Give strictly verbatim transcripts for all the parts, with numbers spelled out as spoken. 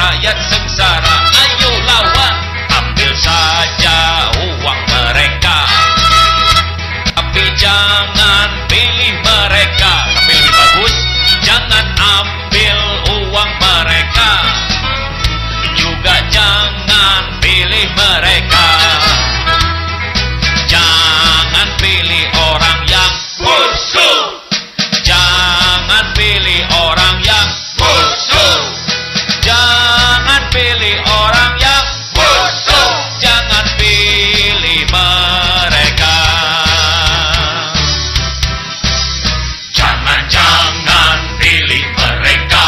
rakyat sengsara. Ayo lawan, ambil saja uang mereka, tapi jangan pilih mereka. Tapi lebih bagus, jangan ambil uang mereka, juga jangan pilih mereka. Jangan pilih orang yang busuk, jangan pilih orang yang busuk, jangan pilih orang yang busuk, jangan pilih mereka. Jangan-jangan pilih mereka,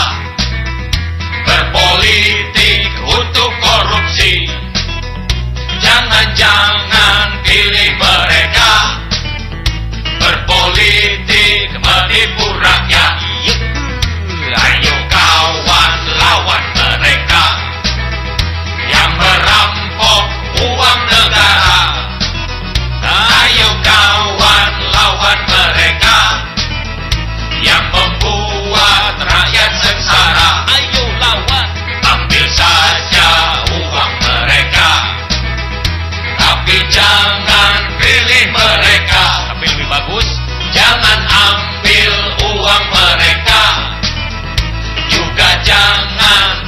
berpolitik untuk korupsi. Jangan-jangan pilih mereka, berpolitik menipu rakyat. Ayo kawan, lawan mereka yang merampok uang negara. Ayo kawan, lawan mereka yang membuat rakyat sengsara. Ayo lawan, ambil saja uang mereka, tapi jangan pilih mereka. Tapi lebih bagus, jangan ambil uang mereka, juga jangan